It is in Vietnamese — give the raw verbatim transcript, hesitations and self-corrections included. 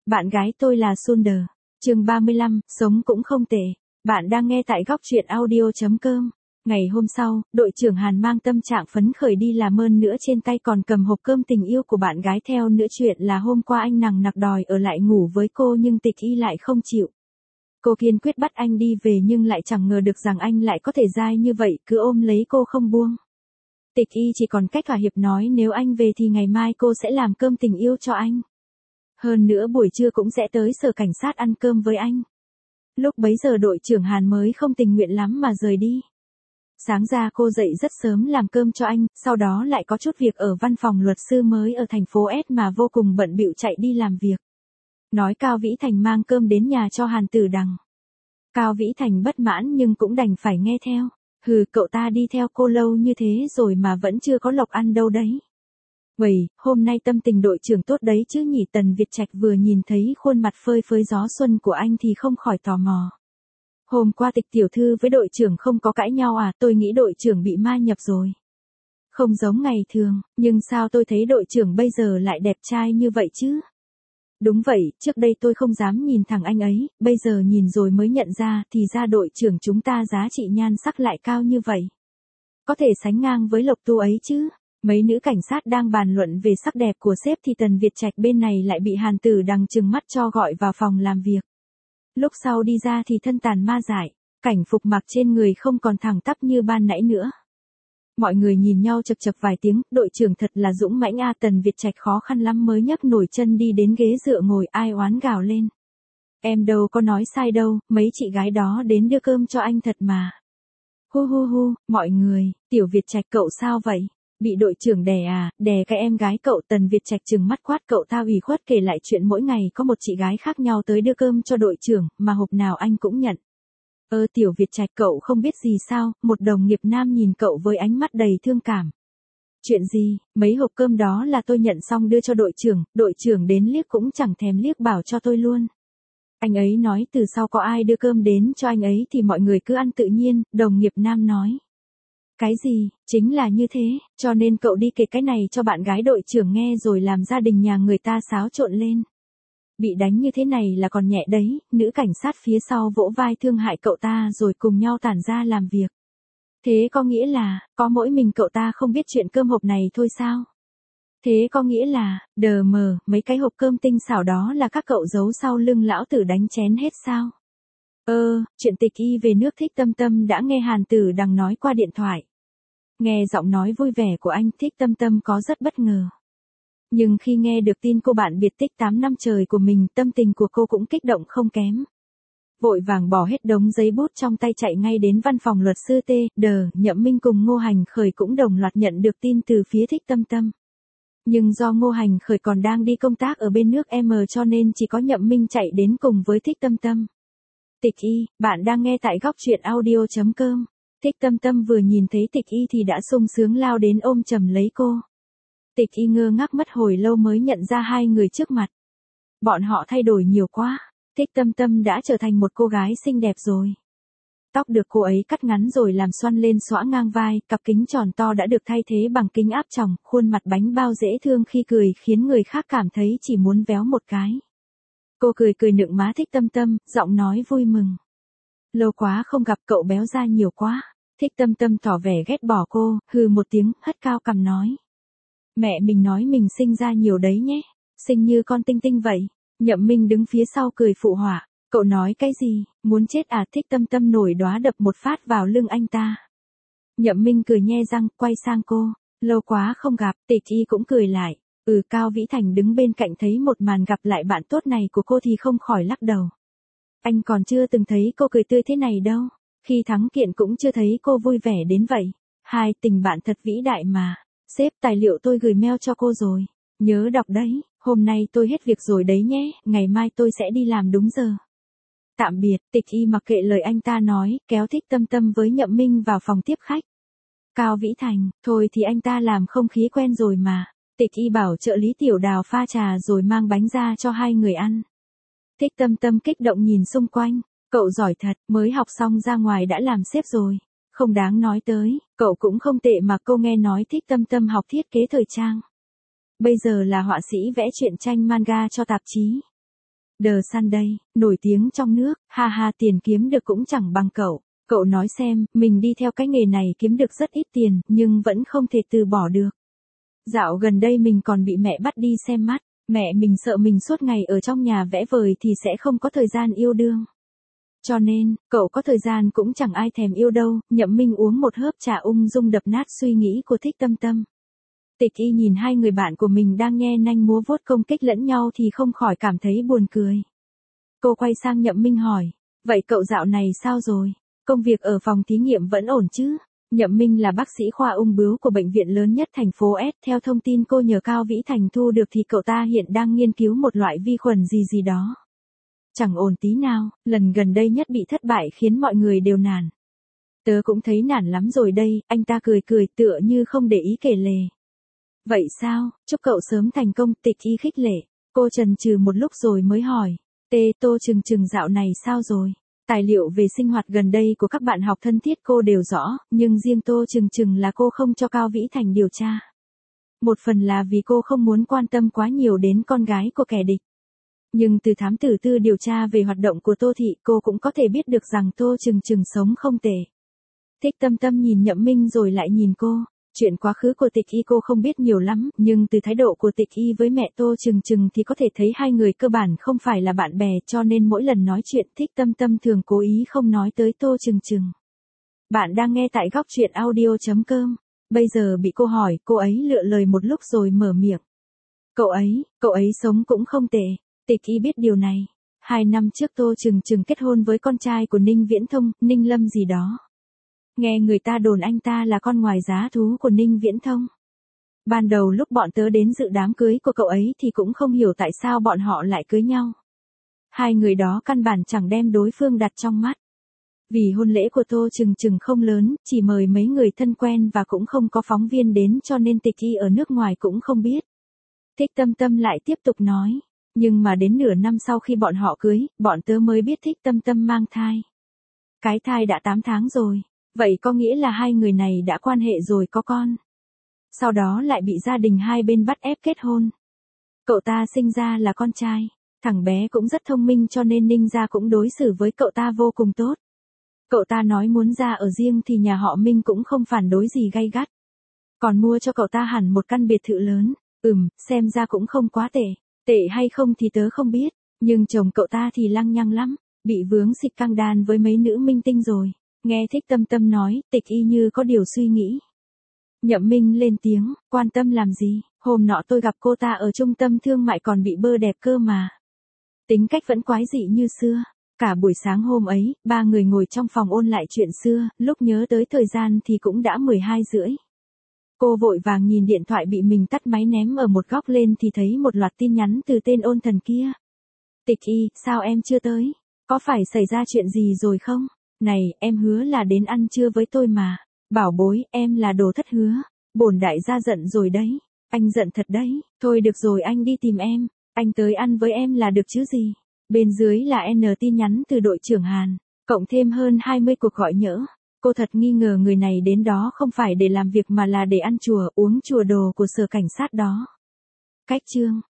Bạn gái tôi là Sunder. Chương ba mươi lăm, sống cũng không tệ. Bạn đang nghe tại góc truyện audio chấm com. Ngày hôm sau, đội trưởng Hàn mang tâm trạng phấn khởi đi làm ơn nữa trên tay còn cầm hộp cơm tình yêu của bạn gái theo nữa. Chuyện là hôm qua anh nằng nặc đòi ở lại ngủ với cô nhưng Tịch Y lại không chịu. Cô kiên quyết bắt anh đi về nhưng lại chẳng ngờ được rằng anh lại có thể dai như vậy, cứ ôm lấy cô không buông. Tịch Y chỉ còn cách thỏa hiệp nói nếu anh về thì ngày mai cô sẽ làm cơm tình yêu cho anh. Hơn nữa buổi trưa cũng sẽ tới sở cảnh sát ăn cơm với anh. Lúc bấy giờ đội trưởng Hàn mới không tình nguyện lắm mà rời đi. Sáng ra cô dậy rất sớm làm cơm cho anh, sau đó lại có chút việc ở văn phòng luật sư mới ở thành phố S mà vô cùng bận bịu chạy đi làm việc. Nói Cao Vĩ Thành mang cơm đến nhà cho Hàn Tử Đằng. Cao Vĩ Thành bất mãn nhưng cũng đành phải nghe theo. Hừ, cậu ta đi theo cô lâu như thế rồi mà vẫn chưa có lộc ăn đâu đấy. Vậy, hôm nay tâm tình đội trưởng tốt đấy chứ nhỉ? Tần Việt Trạch vừa nhìn thấy khuôn mặt phơi phới gió xuân của anh thì không khỏi tò mò. Hôm qua Tịch tiểu thư với đội trưởng không có cãi nhau à? Tôi nghĩ đội trưởng bị ma nhập rồi. Không giống ngày thường, nhưng sao tôi thấy đội trưởng bây giờ lại đẹp trai như vậy chứ? Đúng vậy, trước đây tôi không dám nhìn thẳng anh ấy, bây giờ nhìn rồi mới nhận ra thì ra đội trưởng chúng ta giá trị nhan sắc lại cao như vậy. Có thể sánh ngang với Lộc Tu ấy chứ. Mấy nữ cảnh sát đang bàn luận về sắc đẹp của sếp thì Tần Việt Trạch bên này lại bị Hàn Tử Đằng trừng mắt cho gọi vào phòng làm việc. Lúc sau đi ra thì thân tàn ma dại, cảnh phục mặc trên người không còn thẳng tắp như ban nãy nữa. Mọi người nhìn nhau chật chật vài tiếng, đội trưởng thật là dũng mãnh a. Tần Việt Trạch khó khăn lắm mới nhấc nổi chân đi đến ghế dựa ngồi, ai oán gào lên. Em đâu có nói sai đâu, mấy chị gái đó đến đưa cơm cho anh thật mà. Hu hu hu, mọi người, Tiểu Việt Trạch cậu sao vậy? Bị đội trưởng đè à, đè cái em gái cậu. Tần Việt Trạch trừng mắt quát cậu ta ủy khuất kể lại chuyện mỗi ngày có một chị gái khác nhau tới đưa cơm cho đội trưởng, mà hộp nào anh cũng nhận. Ơ Tiểu Việt Trạch cậu không biết gì sao? Một đồng nghiệp nam nhìn cậu với ánh mắt đầy thương cảm. Chuyện gì? Mấy hộp cơm đó là tôi nhận xong đưa cho đội trưởng, đội trưởng đến liếc cũng chẳng thèm liếc bảo cho tôi luôn. Anh ấy nói từ sau có ai đưa cơm đến cho anh ấy thì mọi người cứ ăn tự nhiên, đồng nghiệp nam nói. Cái gì? Chính là như thế, cho nên cậu đi kể cái này cho bạn gái đội trưởng nghe rồi làm gia đình nhà người ta xáo trộn lên. Bị đánh như thế này là còn nhẹ đấy, nữ cảnh sát phía sau vỗ vai thương hại cậu ta rồi cùng nhau tản ra làm việc. Thế có nghĩa là, có mỗi mình cậu ta không biết chuyện cơm hộp này thôi sao? Thế có nghĩa là, đờ mờ, mấy cái hộp cơm tinh xảo đó là các cậu giấu sau lưng lão tử đánh chén hết sao? Ơ, chuyện Tịch Y về nước Thích Tâm Tâm đã nghe Hàn Tử Đằng nói qua điện thoại. Nghe giọng nói vui vẻ của anh, Thích Tâm Tâm có rất bất ngờ. Nhưng khi nghe được tin cô bạn biệt tích tám năm trời của mình, tâm tình của cô cũng kích động không kém. Vội vàng bỏ hết đống giấy bút trong tay chạy ngay đến văn phòng luật sư T, D, Nhậm Minh cùng Ngô Hành Khởi cũng đồng loạt nhận được tin từ phía Thích Tâm Tâm. Nhưng do Ngô Hành Khởi còn đang đi công tác ở bên nước M cho nên chỉ có Nhậm Minh chạy đến cùng với Thích Tâm Tâm. Tịch Y, bạn đang nghe tại góc truyện audio chấm com. Thích Tâm Tâm vừa nhìn thấy Tịch Y thì đã sung sướng lao đến ôm chầm lấy cô. Tịch Y ngơ ngác mất hồi lâu mới nhận ra hai người trước mặt. Bọn họ thay đổi nhiều quá, Thích Tâm Tâm đã trở thành một cô gái xinh đẹp rồi. Tóc được cô ấy cắt ngắn rồi làm xoăn lên xõa ngang vai, cặp kính tròn to đã được thay thế bằng kính áp tròng, khuôn mặt bánh bao dễ thương khi cười khiến người khác cảm thấy chỉ muốn véo một cái. Cô cười cười nựng má Thích Tâm Tâm, giọng nói vui mừng. Lâu quá không gặp cậu béo ra nhiều quá. Thích Tâm Tâm tỏ vẻ ghét bỏ cô, hừ một tiếng, hất cao cằm nói. Mẹ mình nói mình sinh ra nhiều đấy nhé, sinh như con tinh tinh vậy. Nhậm Minh đứng phía sau cười phụ họa, cậu nói cái gì, muốn chết à? Thích Tâm Tâm nổi đoá đập một phát vào lưng anh ta. Nhậm Minh cười nhe răng, quay sang cô, lâu quá không gặp. Tịch Y cũng cười lại, ừ. Cao Vĩ Thành đứng bên cạnh thấy một màn gặp lại bạn tốt này của cô thì không khỏi lắc đầu. Anh còn chưa từng thấy cô cười tươi thế này đâu, khi thắng kiện cũng chưa thấy cô vui vẻ đến vậy. Hai, tình bạn thật vĩ đại mà. Sếp, tài liệu tôi gửi mail cho cô rồi, nhớ đọc đấy. Hôm nay tôi hết việc rồi đấy nhé, ngày mai tôi sẽ đi làm đúng giờ. Tạm biệt. Tịch Y mặc kệ lời anh ta nói, kéo Thích Tâm Tâm với Nhậm Minh vào phòng tiếp khách. Cao Vĩ Thành, thôi thì anh ta làm không khí quen rồi mà. Tịch Y bảo trợ lý Tiểu Đào pha trà rồi mang bánh ra cho hai người ăn. Thích Tâm Tâm kích động nhìn xung quanh, cậu giỏi thật, mới học xong ra ngoài đã làm sếp rồi. Không đáng nói tới, cậu cũng không tệ mà. Cô nghe nói Thích Tâm Tâm học thiết kế thời trang. Bây giờ là họa sĩ vẽ truyện tranh manga cho tạp chí. The Sunday, nổi tiếng trong nước, ha ha tiền kiếm được cũng chẳng bằng cậu. Cậu nói xem, mình đi theo cái nghề này kiếm được rất ít tiền, nhưng vẫn không thể từ bỏ được. Dạo gần đây mình còn bị mẹ bắt đi xem mắt, mẹ mình sợ mình suốt ngày ở trong nhà vẽ vời thì sẽ không có thời gian yêu đương. Cho nên, cậu có thời gian cũng chẳng ai thèm yêu đâu. Nhậm Minh uống một hớp trà ung dung đập nát suy nghĩ của Thích Tâm Tâm. Tịch Y nhìn hai người bạn của mình đang nghe nanh múa vuốt công kích lẫn nhau thì không khỏi cảm thấy buồn cười. Cô quay sang Nhậm Minh hỏi, vậy cậu dạo này sao rồi? Công việc ở phòng thí nghiệm vẫn ổn chứ? Nhậm Minh là bác sĩ khoa ung bướu của bệnh viện lớn nhất thành phố S. Theo thông tin cô nhờ Cao Vĩ Thành thu được thì cậu ta hiện đang nghiên cứu một loại vi khuẩn gì gì đó. Chẳng ổn tí nào, lần gần đây nhất bị thất bại khiến mọi người đều nản. Tớ cũng thấy nản lắm rồi đây, anh ta cười cười tựa như không để ý kể lể. Vậy sao, chúc cậu sớm thành công. Tịch Y khích lệ. Cô chần chừ một lúc rồi mới hỏi, Tê Tô Trừng Trừng dạo này sao rồi? Tài liệu về sinh hoạt gần đây của các bạn học thân thiết cô đều rõ, nhưng riêng Tô Trừng Trừng là cô không cho Cao Vĩ Thành điều tra. Một phần là vì cô không muốn quan tâm quá nhiều đến con gái của kẻ địch. Nhưng từ thám tử tư điều tra về hoạt động của Tô Thị cô cũng có thể biết được rằng Tô Trừng Trừng sống không tệ. Thích Tâm Tâm nhìn Nhậm Minh rồi lại nhìn cô. Chuyện quá khứ của Tịch Y cô không biết nhiều lắm, nhưng từ thái độ của Tịch Y với mẹ Tô Trừng Trừng thì có thể thấy hai người cơ bản không phải là bạn bè, cho nên mỗi lần nói chuyện Thích Tâm Tâm thường cố ý không nói tới Tô Trừng Trừng. Bạn đang nghe tại góc truyện audio chấm com. Bây giờ bị cô hỏi, cô ấy lựa lời một lúc rồi mở miệng. Cậu ấy, cậu ấy sống cũng không tệ. Tịch Y biết điều này. Hai năm trước Tô Trừng Trừng kết hôn với con trai của Ninh Viễn Thông, Ninh Lâm gì đó. Nghe người ta đồn anh ta là con ngoài giá thú của Ninh Viễn Thông. Ban đầu lúc bọn tớ đến dự đám cưới của cậu ấy thì cũng không hiểu tại sao bọn họ lại cưới nhau. Hai người đó căn bản chẳng đem đối phương đặt trong mắt. Vì hôn lễ của Tô Trừng Trừng không lớn, chỉ mời mấy người thân quen và cũng không có phóng viên đến cho nên Tịch Y ở nước ngoài cũng không biết. Thích Tâm Tâm lại tiếp tục nói. Nhưng mà đến nửa năm sau khi bọn họ cưới, bọn tớ mới biết Thích Tâm Tâm mang thai. Cái thai đã tám tháng rồi. Vậy có nghĩa là hai người này đã quan hệ rồi có con. Sau đó lại bị gia đình hai bên bắt ép kết hôn. Cậu ta sinh ra là con trai. Thằng bé cũng rất thông minh cho nên Ninh gia cũng đối xử với cậu ta vô cùng tốt. Cậu ta nói muốn ra ở riêng thì nhà họ Minh cũng không phản đối gì gay gắt. Còn mua cho cậu ta hẳn một căn biệt thự lớn. Ừm, xem ra cũng không quá tệ. Tệ hay không thì tớ không biết. Nhưng chồng cậu ta thì lăng nhăng lắm. Bị vướng xịt căng đan với mấy nữ minh tinh rồi. Nghe Thích Tâm Tâm nói, Tịch Y như có điều suy nghĩ. Nhậm Minh lên tiếng, quan tâm làm gì, hôm nọ tôi gặp cô ta ở trung tâm thương mại còn bị bơ đẹp cơ mà. Tính cách vẫn quái dị như xưa. Cả buổi sáng hôm ấy, ba người ngồi trong phòng ôn lại chuyện xưa, lúc nhớ tới thời gian thì cũng đã mười hai rưỡi. Cô vội vàng nhìn điện thoại bị mình tắt máy ném ở một góc lên thì thấy một loạt tin nhắn từ tên ôn thần kia. Tịch Y, sao em chưa tới? Có phải xảy ra chuyện gì rồi không? Này, em hứa là đến ăn trưa với tôi mà. Bảo bối, em là đồ thất hứa. Bổn đại gia giận rồi đấy. Anh giận thật đấy. Thôi được rồi anh đi tìm em. Anh tới ăn với em là được chứ gì. Bên dưới là N tin nhắn từ đội trưởng Hàn. Cộng thêm hơn hai mươi cuộc gọi nhỡ. Cô thật nghi ngờ người này đến đó không phải để làm việc mà là để ăn chùa, uống chùa đồ của sở cảnh sát đó. Cách chương.